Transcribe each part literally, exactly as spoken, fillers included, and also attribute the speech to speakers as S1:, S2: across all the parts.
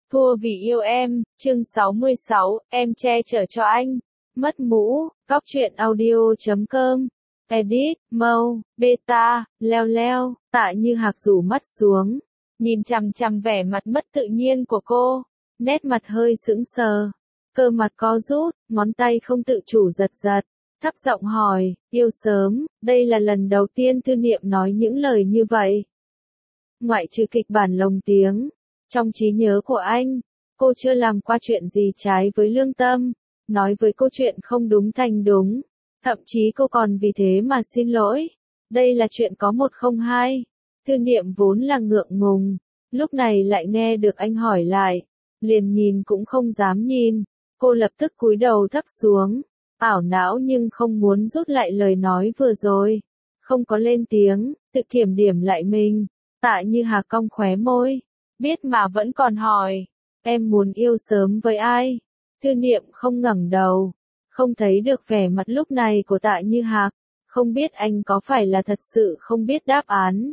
S1: Thua vì yêu em, chương sáu mươi sáu, em che chở cho anh. Mất mũ, góc truyện audio chấm com. Edit, Mâu, Beta, Leo Leo, Tạ Như Hạc rủ mắt xuống, nhìn chằm chằm vẻ mặt mất tự nhiên của cô, nét mặt hơi sững sờ, cơ mặt co rút, ngón tay không tự chủ giật giật, thấp giọng hỏi, yêu sớm, đây là lần đầu tiên Thư Niệm nói những lời như vậy. Ngoại trừ kịch bản lồng tiếng, trong trí nhớ của anh, cô chưa làm qua chuyện gì trái với lương tâm, nói với cô chuyện không đúng thành đúng. Thậm chí cô còn vì thế mà xin lỗi. Đây là chuyện có một không hai. Thư Niệm vốn là ngượng ngùng, lúc này lại nghe được anh hỏi lại, liền nhìn cũng không dám nhìn. Cô lập tức cúi đầu thấp xuống, ảo não nhưng không muốn rút lại lời nói vừa rồi. Không có lên tiếng, tự kiểm điểm lại mình. Tạ Như Hạc cong khóe môi, biết mà vẫn còn hỏi, em muốn yêu sớm với ai? Thư Niệm không ngẩng đầu, không thấy được vẻ mặt lúc này của Tạ Như Hạc, không biết anh có phải là thật sự không biết đáp án.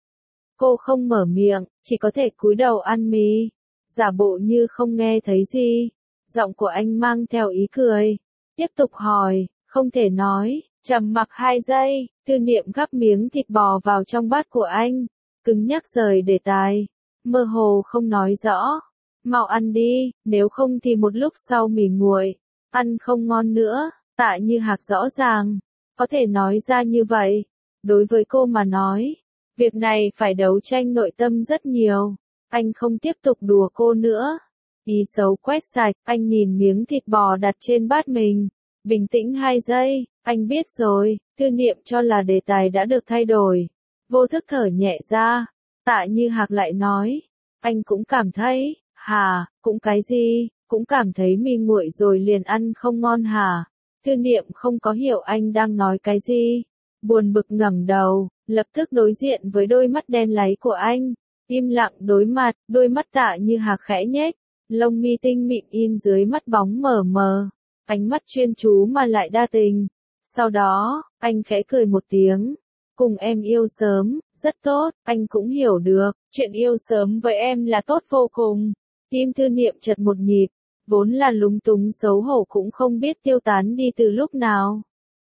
S1: Cô không mở miệng, chỉ có thể cúi đầu ăn mì, giả bộ như không nghe thấy gì. Giọng của anh mang theo ý cười, tiếp tục hỏi, không thể nói. Trầm mặc hai giây, Thư Niệm gắp miếng thịt bò vào trong bát của anh, cứng nhắc rời đề tài, mơ hồ không nói rõ. Mau ăn đi, nếu không thì một lúc sau mì nguội, ăn không ngon nữa. Tạ Như Hạc rõ ràng, có thể nói ra như vậy. Đối với cô mà nói, việc này phải đấu tranh nội tâm rất nhiều. Anh không tiếp tục đùa cô nữa. Ý xấu quét sạch, anh nhìn miếng thịt bò đặt trên bát mình. Bình tĩnh hai giây, anh biết rồi. Thư Niệm cho là đề tài đã được thay đổi. Vô thức thở nhẹ ra. Tạ Như Hạc lại nói, anh cũng cảm thấy, hả, cũng cái gì, cũng cảm thấy mì nguội rồi liền ăn không ngon hả? Thư Niệm không có hiểu anh đang nói cái gì. Buồn bực ngẩng đầu, lập tức đối diện với đôi mắt đen láy của anh. Im lặng đối mặt, đôi mắt Tạ Như Hạc khẽ nhếch, lông mi tinh mịn in dưới mắt bóng mờ mờ. Ánh mắt chuyên chú mà lại đa tình. Sau đó, anh khẽ cười một tiếng. Cùng em yêu sớm, rất tốt, anh cũng hiểu được, chuyện yêu sớm với em là tốt vô cùng. Tim Thư Niệm chật một nhịp, vốn là lúng túng xấu hổ cũng không biết tiêu tán đi từ lúc nào.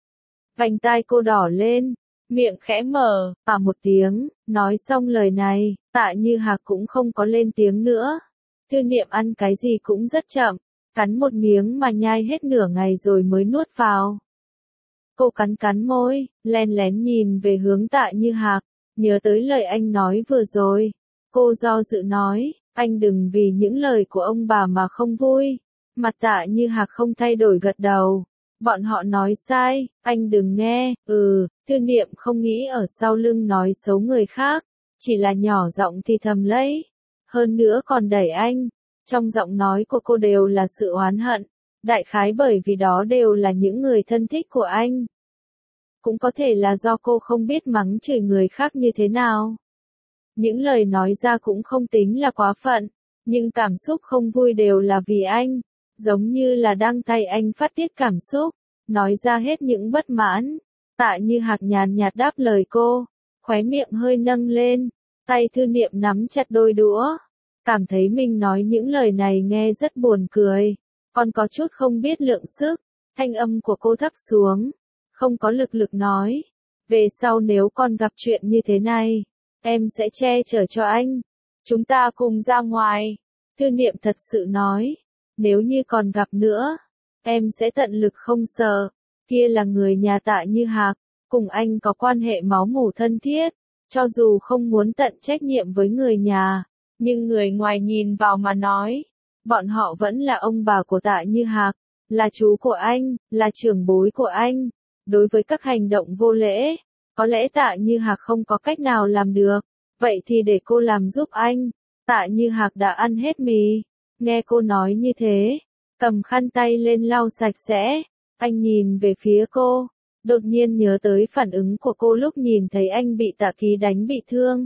S1: Vành tai cô đỏ lên, miệng khẽ mở, à một tiếng, nói xong lời này, Tạ Như Hạc cũng không có lên tiếng nữa. Thư Niệm ăn cái gì cũng rất chậm, cắn một miếng mà nhai hết nửa ngày rồi mới nuốt vào. Cô cắn cắn môi, len lén nhìn về hướng Tạ Như Hạc, nhớ tới lời anh nói vừa rồi. Cô do dự nói, anh đừng vì những lời của ông bà mà không vui. Mặt Tạ Như Hạc không thay đổi gật đầu. Bọn họ nói sai, anh đừng nghe. Ừ, Thư Niệm không nghĩ ở sau lưng nói xấu người khác, chỉ là nhỏ giọng thì thầm lấy. Hơn nữa còn đẩy anh. Trong giọng nói của cô đều là sự oán hận. Đại khái bởi vì đó đều là những người thân thích của anh. Cũng có thể là do cô không biết mắng chửi người khác như thế nào. Những lời nói ra cũng không tính là quá phận, nhưng cảm xúc không vui đều là vì anh, giống như là đang thay anh phát tiết cảm xúc, nói ra hết những bất mãn. Tạ Như Hạc nhàn nhạt đáp lời cô, khóe miệng hơi nâng lên, tay Thư Niệm nắm chặt đôi đũa, cảm thấy mình nói những lời này nghe rất buồn cười, còn có chút không biết lượng sức. Thanh âm của cô thấp xuống, không có lực lực nói, về sau nếu con gặp chuyện như thế này, em sẽ che chở cho anh. Chúng ta cùng ra ngoài. Thư Niệm thật sự nói, nếu như còn gặp nữa, em sẽ tận lực không sợ. Kia là người nhà Tạ Như Hạc, cùng anh có quan hệ máu mủ thân thiết, cho dù không muốn tận trách nhiệm với người nhà, nhưng người ngoài nhìn vào mà nói, bọn họ vẫn là ông bà của Tạ Như Hạc, là chú của anh, là trưởng bối của anh. Đối với các hành động vô lễ, có lẽ Tạ Như Hạc không có cách nào làm được, vậy thì để cô làm giúp anh. Tạ Như Hạc đã ăn hết mì, nghe cô nói như thế, cầm khăn tay lên lau sạch sẽ, anh nhìn về phía cô, đột nhiên nhớ tới phản ứng của cô lúc nhìn thấy anh bị Tạ Ký đánh bị thương.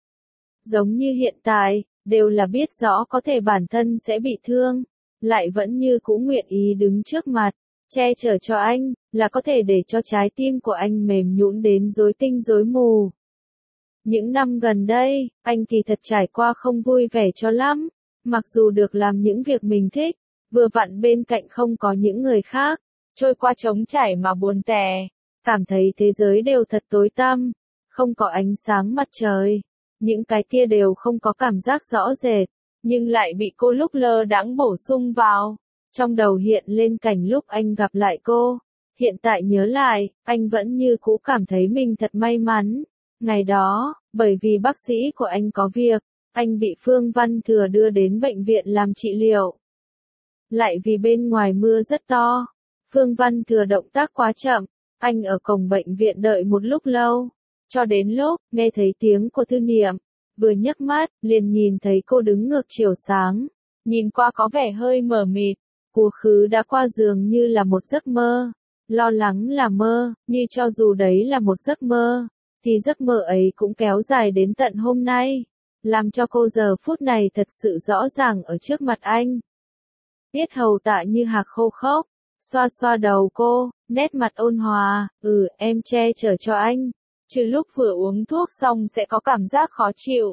S1: Giống như hiện tại, đều là biết rõ có thể bản thân sẽ bị thương, lại vẫn như cũng nguyện ý đứng trước mặt, che chở cho anh, là có thể để cho trái tim của anh mềm nhũn đến rối tinh rối mù. Những năm gần đây, anh thì thật trải qua không vui vẻ cho lắm, Mặc dù được làm những việc mình thích, vừa vặn bên cạnh không có những người khác, trôi qua trống trải mà buồn tẻ, cảm thấy thế giới đều thật tối tăm, không có ánh sáng mặt trời, những cái kia đều không có cảm giác rõ rệt, nhưng lại bị cô lúc lơ đãng bổ sung vào. Trong đầu hiện lên cảnh lúc anh gặp lại cô, hiện tại nhớ lại, anh vẫn như cũ cảm thấy mình thật may mắn. Ngày đó, bởi vì bác sĩ của anh có việc, anh bị Phương Văn Thừa đưa đến bệnh viện làm trị liệu. Lại vì bên ngoài mưa rất to, Phương Văn Thừa động tác quá chậm, anh ở cổng bệnh viện đợi một lúc lâu, cho đến lúc nghe thấy tiếng của Thư Niệm, vừa nhấc mắt, liền nhìn thấy cô đứng ngược chiều sáng, nhìn qua có vẻ hơi mờ mịt, quá khứ đã qua dường như là một giấc mơ, lo lắng là mơ, như cho dù đấy là một giấc mơ, thì giấc mơ ấy cũng kéo dài đến tận hôm nay, làm cho cô giờ phút này thật sự rõ ràng ở trước mặt anh. Tiết hầu Tạ Như Hạc khô khốc, xoa xoa đầu cô, nét mặt ôn hòa, ừ, em che chở cho anh, trừ lúc vừa uống thuốc xong sẽ có cảm giác khó chịu.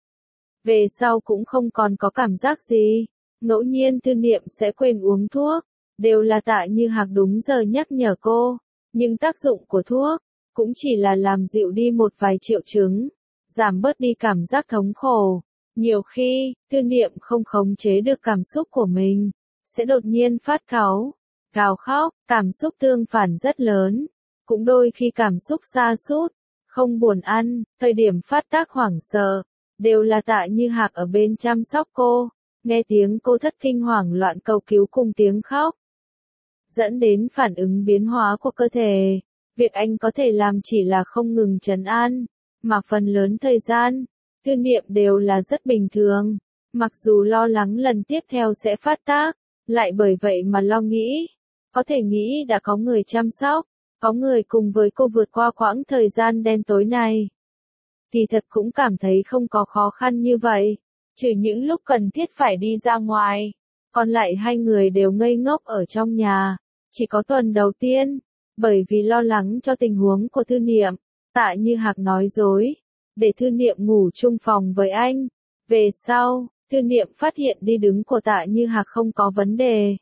S1: Về sau cũng không còn có cảm giác gì, ngẫu nhiên Thư Niệm sẽ quên uống thuốc, đều là Tạ Như Hạc đúng giờ nhắc nhở cô, nhưng tác dụng của thuốc, cũng chỉ là làm dịu đi một vài triệu chứng, giảm bớt đi cảm giác thống khổ. Nhiều khi, Thư Niệm không khống chế được cảm xúc của mình, sẽ đột nhiên phát cáu, gào khóc, cảm xúc tương phản rất lớn, cũng đôi khi cảm xúc sa sút, không buồn ăn, thời điểm phát tác hoảng sợ, đều là Tạ Như Hạc ở bên chăm sóc cô, nghe tiếng cô thất kinh hoảng loạn cầu cứu cùng tiếng khóc, dẫn đến phản ứng biến hóa của cơ thể. Việc anh có thể làm chỉ là không ngừng trấn an, mà phần lớn thời gian, Thư Niệm đều là rất bình thường, mặc dù lo lắng lần tiếp theo sẽ phát tác, lại bởi vậy mà lo nghĩ, có thể nghĩ đã có người chăm sóc, có người cùng với cô vượt qua quãng thời gian đen tối này. Thì thật cũng cảm thấy không có khó khăn như vậy, trừ những lúc cần thiết phải đi ra ngoài, còn lại hai người đều ngây ngốc ở trong nhà, chỉ có tuần đầu tiên, bởi vì lo lắng cho tình huống của Thư Niệm, Tạ Như Hạc nói dối, để Thư Niệm ngủ chung phòng với anh. Về sau, Thư Niệm phát hiện đi đứng của Tạ Như Hạc không có vấn đề.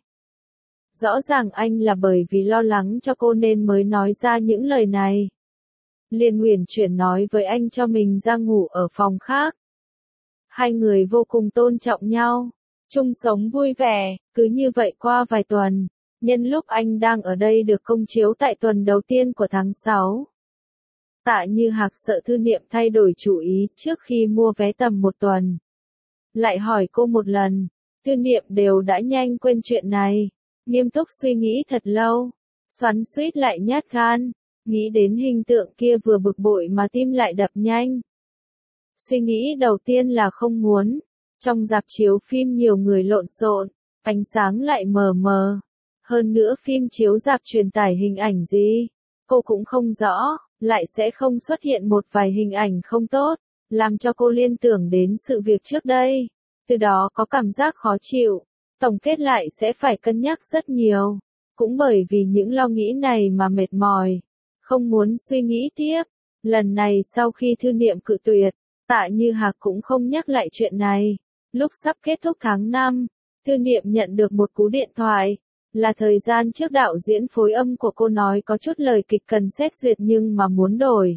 S1: Rõ ràng anh là bởi vì lo lắng cho cô nên mới nói ra những lời này. Liền uyển chuyển nói với anh cho mình ra ngủ ở phòng khác. Hai người vô cùng tôn trọng nhau, chung sống vui vẻ, cứ như vậy qua vài tuần. Nhân lúc anh đang ở đây được công chiếu tại tuần đầu tiên của tháng sáu. Tạ Như Hạc sợ Thư Niệm thay đổi chủ ý trước khi mua vé tầm một tuần. Lại hỏi cô một lần, Thư Niệm đều đã nhanh quên chuyện này, nghiêm túc suy nghĩ thật lâu, xoắn xuýt lại nhát gan, nghĩ đến hình tượng kia vừa bực bội mà tim lại đập nhanh. Suy nghĩ đầu tiên là không muốn, trong rạp chiếu phim nhiều người lộn xộn, ánh sáng lại mờ mờ. Hơn nữa phim chiếu rạp truyền tải hình ảnh gì, cô cũng không rõ, lại sẽ không xuất hiện một vài hình ảnh không tốt, làm cho cô liên tưởng đến sự việc trước đây, từ đó có cảm giác khó chịu, tổng kết lại sẽ phải cân nhắc rất nhiều, cũng bởi vì những lo nghĩ này mà mệt mỏi, không muốn suy nghĩ tiếp. Lần này sau khi Thư Niệm cự tuyệt, Tạ Như Hạc cũng không nhắc lại chuyện này. Lúc sắp kết thúc tháng năm, Thư Niệm nhận được một cú điện thoại. Là thời gian trước đạo diễn phối âm của cô nói có chút lời kịch cần xét duyệt nhưng mà muốn đổi.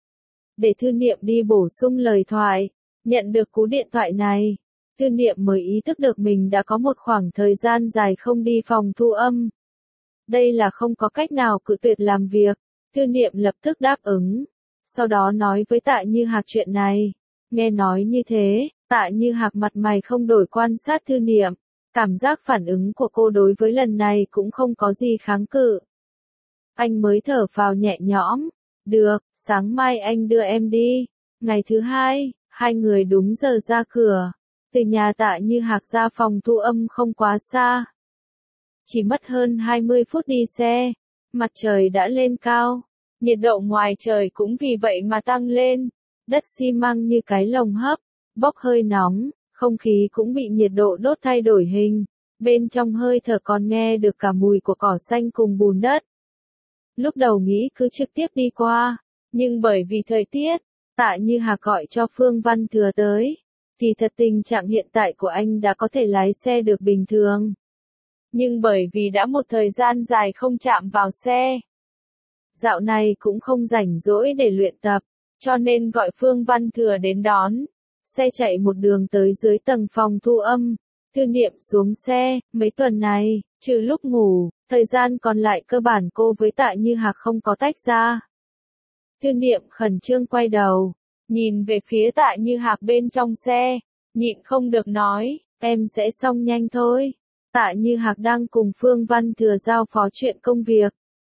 S1: Để Thư Niệm đi bổ sung lời thoại, nhận được cú điện thoại này, Thư Niệm mới ý thức được mình đã có một khoảng thời gian dài không đi phòng thu âm. Đây là không có cách nào cự tuyệt làm việc, Thư Niệm lập tức đáp ứng, sau đó nói với Tạ Như Hạc chuyện này. Nghe nói như thế, Tạ Như Hạc mặt mày không đổi quan sát Thư Niệm. Cảm giác phản ứng của cô đối với lần này cũng không có gì kháng cự. Anh mới thở phào nhẹ nhõm. Được, sáng mai anh đưa em đi. Ngày thứ hai, hai người đúng giờ ra cửa. Từ nhà Tạ Như Hạc ra phòng thu âm không quá xa. Chỉ mất hơn hai mươi phút đi xe. Mặt trời đã lên cao. Nhiệt độ ngoài trời cũng vì vậy mà tăng lên. Đất xi măng như cái lồng hấp, bốc hơi nóng. Không khí cũng bị nhiệt độ đốt thay đổi hình, bên trong hơi thở còn nghe được cả mùi của cỏ xanh cùng bùn đất. Lúc đầu nghĩ cứ trực tiếp đi qua, nhưng bởi vì thời tiết, Tạ Như Hạc gọi cho Phương Văn Thừa tới, Kỳ thật tình trạng hiện tại của anh đã có thể lái xe được bình thường. Nhưng bởi vì đã một thời gian dài không chạm vào xe, dạo này cũng không rảnh rỗi để luyện tập, cho nên gọi Phương Văn Thừa đến đón. Xe chạy một đường tới dưới tầng phòng thu âm. Thư Niệm xuống xe, mấy tuần này, trừ lúc ngủ, thời gian còn lại cơ bản cô với Tạ Như Hạc không có tách ra. Thư Niệm khẩn trương quay đầu, nhìn về phía Tạ Như Hạc bên trong xe, nhịn không được nói, em sẽ xong nhanh thôi. Tạ Như Hạc đang cùng Phương Văn Thừa giao phó chuyện công việc.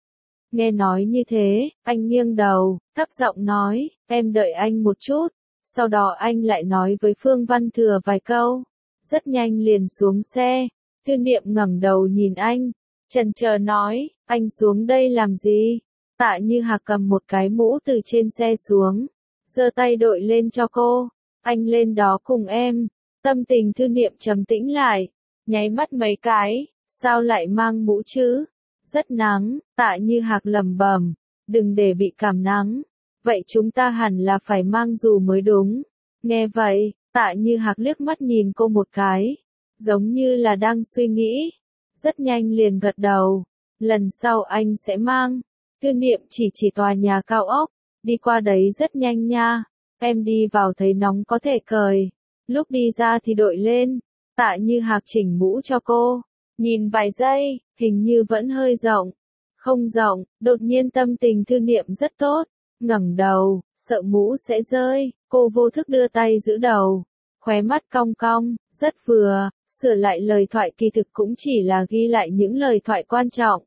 S1: Nghe nói như thế, anh nghiêng đầu, thấp giọng nói, em đợi anh một chút. Sau đó anh lại nói với Phương Văn Thừa vài câu. Rất nhanh liền xuống xe. Thư Niệm ngẩng đầu nhìn anh, chần chờ nói, anh xuống đây làm gì? Tạ Như Hạc cầm một cái mũ từ trên xe xuống, giơ tay đội lên cho cô. Anh lên đó cùng em. Tâm tình Thư Niệm trầm tĩnh lại, nháy mắt mấy cái, sao lại mang mũ chứ? Rất nắng, Tạ Như Hạc lẩm bẩm, đừng để bị cảm nắng. Vậy chúng ta hẳn là phải mang dù mới đúng. Nghe vậy, Tạ Như Hạc liếc mắt nhìn cô một cái, giống như là đang suy nghĩ. Rất nhanh liền gật đầu, lần sau anh sẽ mang. Thư Niệm chỉ chỉ tòa nhà cao ốc, đi qua đấy rất nhanh nha. Em đi vào thấy nóng có thể cởi, lúc đi ra thì đội lên. Tạ Như Hạc chỉnh mũ cho cô, nhìn vài giây, hình như vẫn hơi rộng. Không rộng, đột nhiên tâm tình Thư Niệm rất tốt, ngẩng đầu, sợ mũ sẽ rơi, cô vô thức đưa tay giữ đầu, khóe mắt cong cong, rất vừa, sửa lại lời thoại kỳ thực cũng chỉ là ghi lại những lời thoại quan trọng.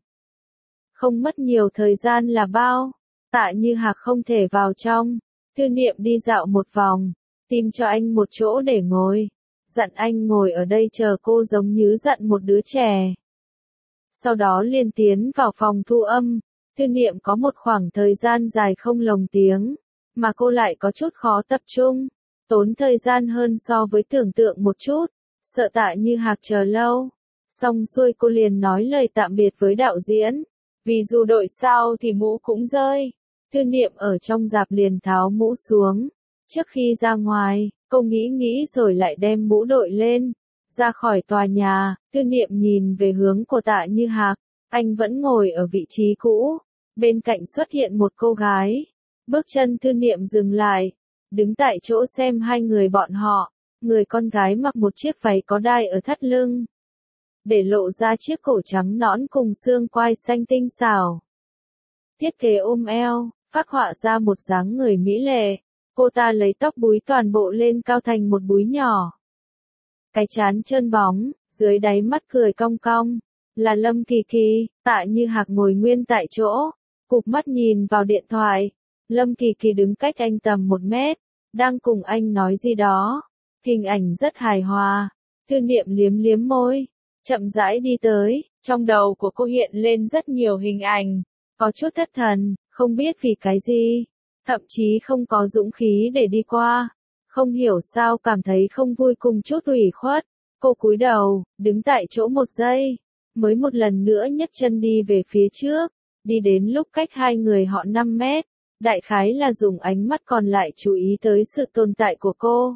S1: Không mất nhiều thời gian là bao. Tạ Như Hạc không thể vào trong. Thư Niệm đi dạo một vòng, tìm cho anh một chỗ để ngồi, dặn anh ngồi ở đây chờ cô giống như dặn một đứa trẻ. Sau đó liền tiến vào phòng thu âm. Thư Niệm có một khoảng thời gian dài không lồng tiếng, mà cô lại có chút khó tập trung, tốn thời gian hơn so với tưởng tượng một chút, sợ Tạ Như Hạc chờ lâu. Xong xuôi cô liền nói lời tạm biệt với đạo diễn, vì dù đội sao thì mũ cũng rơi. Thư Niệm ở trong rạp liền tháo mũ xuống. Trước khi ra ngoài, cô nghĩ nghĩ rồi lại đem mũ đội lên. Ra khỏi tòa nhà, Thư Niệm nhìn về hướng của Tạ Như Hạc, anh vẫn ngồi ở vị trí cũ. Bên cạnh xuất hiện một cô gái. Bước chân Thư Niệm dừng lại, đứng tại chỗ xem hai người bọn họ. Người con gái mặc một chiếc váy có đai ở thắt lưng, để lộ ra chiếc cổ trắng nõn cùng xương quai xanh tinh xảo. Thiết kế ôm eo, phác họa ra một dáng người mỹ lệ. Cô ta lấy tóc búi toàn bộ lên cao thành một búi nhỏ. Cái trán trơn bóng, dưới đáy mắt cười cong cong. Là Lâm Kỳ Kỳ. Tạ Như Hạc ngồi nguyên tại chỗ, cụp mắt nhìn vào điện thoại. Lâm Kỳ Kỳ đứng cách anh tầm một mét, đang cùng anh nói gì đó. Hình ảnh rất hài hòa. Thư Niệm liếm liếm môi, chậm rãi đi tới. Trong đầu của cô hiện lên rất nhiều hình ảnh, có chút thất thần, không biết vì cái gì, thậm chí không có dũng khí để đi qua. Không hiểu sao cảm thấy không vui cùng chút ủy khuất. Cô cúi đầu, đứng tại chỗ một giây, mới một lần nữa nhấc chân đi về phía trước, đi đến lúc cách hai người họ năm mét, đại khái là dùng ánh mắt còn lại chú ý tới sự tồn tại của cô.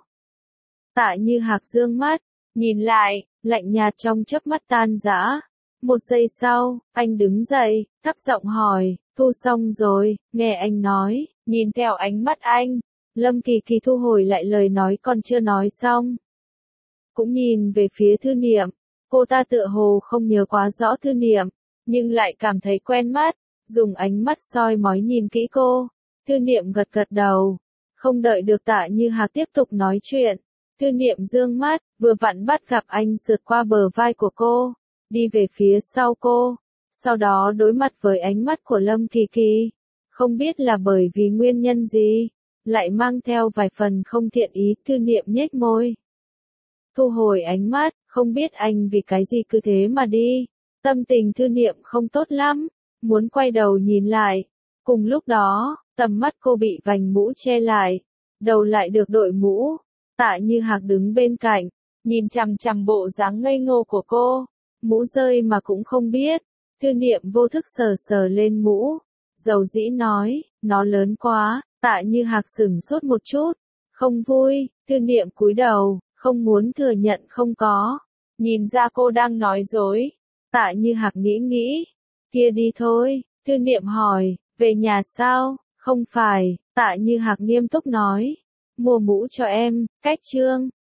S1: Tạ Như Hạc dương mắt, nhìn lại, lạnh nhạt trong chớp mắt tan rã. Một giây sau, anh đứng dậy, thấp giọng hỏi, thu xong rồi, nghe anh nói, nhìn theo ánh mắt anh. Lâm Kỳ Kỳ thu hồi lại lời nói còn chưa nói xong, cũng nhìn về phía Thư Niệm. Cô ta tựa hồ không nhớ quá rõ Thư Niệm, nhưng lại cảm thấy quen mắt, dùng ánh mắt soi mói nhìn kỹ cô. Thư Niệm gật gật đầu, không đợi được Tạ Như Hạc tiếp tục nói chuyện. Thư Niệm dương mắt, vừa vặn bắt gặp anh sượt qua bờ vai của cô, đi về phía sau cô, sau đó đối mặt với ánh mắt của Lâm Kỳ Kỳ. Không biết là bởi vì nguyên nhân gì, lại mang theo vài phần không thiện ý. Thư Niệm nhếch môi, thu hồi ánh mắt, không biết anh vì cái gì cứ thế mà đi. Tâm tình Thư Niệm không tốt lắm, muốn quay đầu nhìn lại. Cùng lúc đó, tầm mắt cô bị vành mũ che lại, đầu lại được đội mũ. Tạ Như Hạc đứng bên cạnh, nhìn chằm chằm bộ dáng ngây ngô của cô, mũ rơi mà cũng không biết. Thư Niệm vô thức sờ sờ lên mũ, dầu dĩ nói, nó lớn quá. Tạ Như Hạc sửng sốt một chút, Không vui, Tư Niệm cúi đầu, không muốn thừa nhận không có. Nhìn ra cô đang nói dối. Tạ Như Hạc nghĩ nghĩ. Kia đi thôi, Tư Niệm hỏi, về nhà sao? Không phải, Tạ Như Hạc nghiêm túc nói. Mua mũ cho em, cách trương.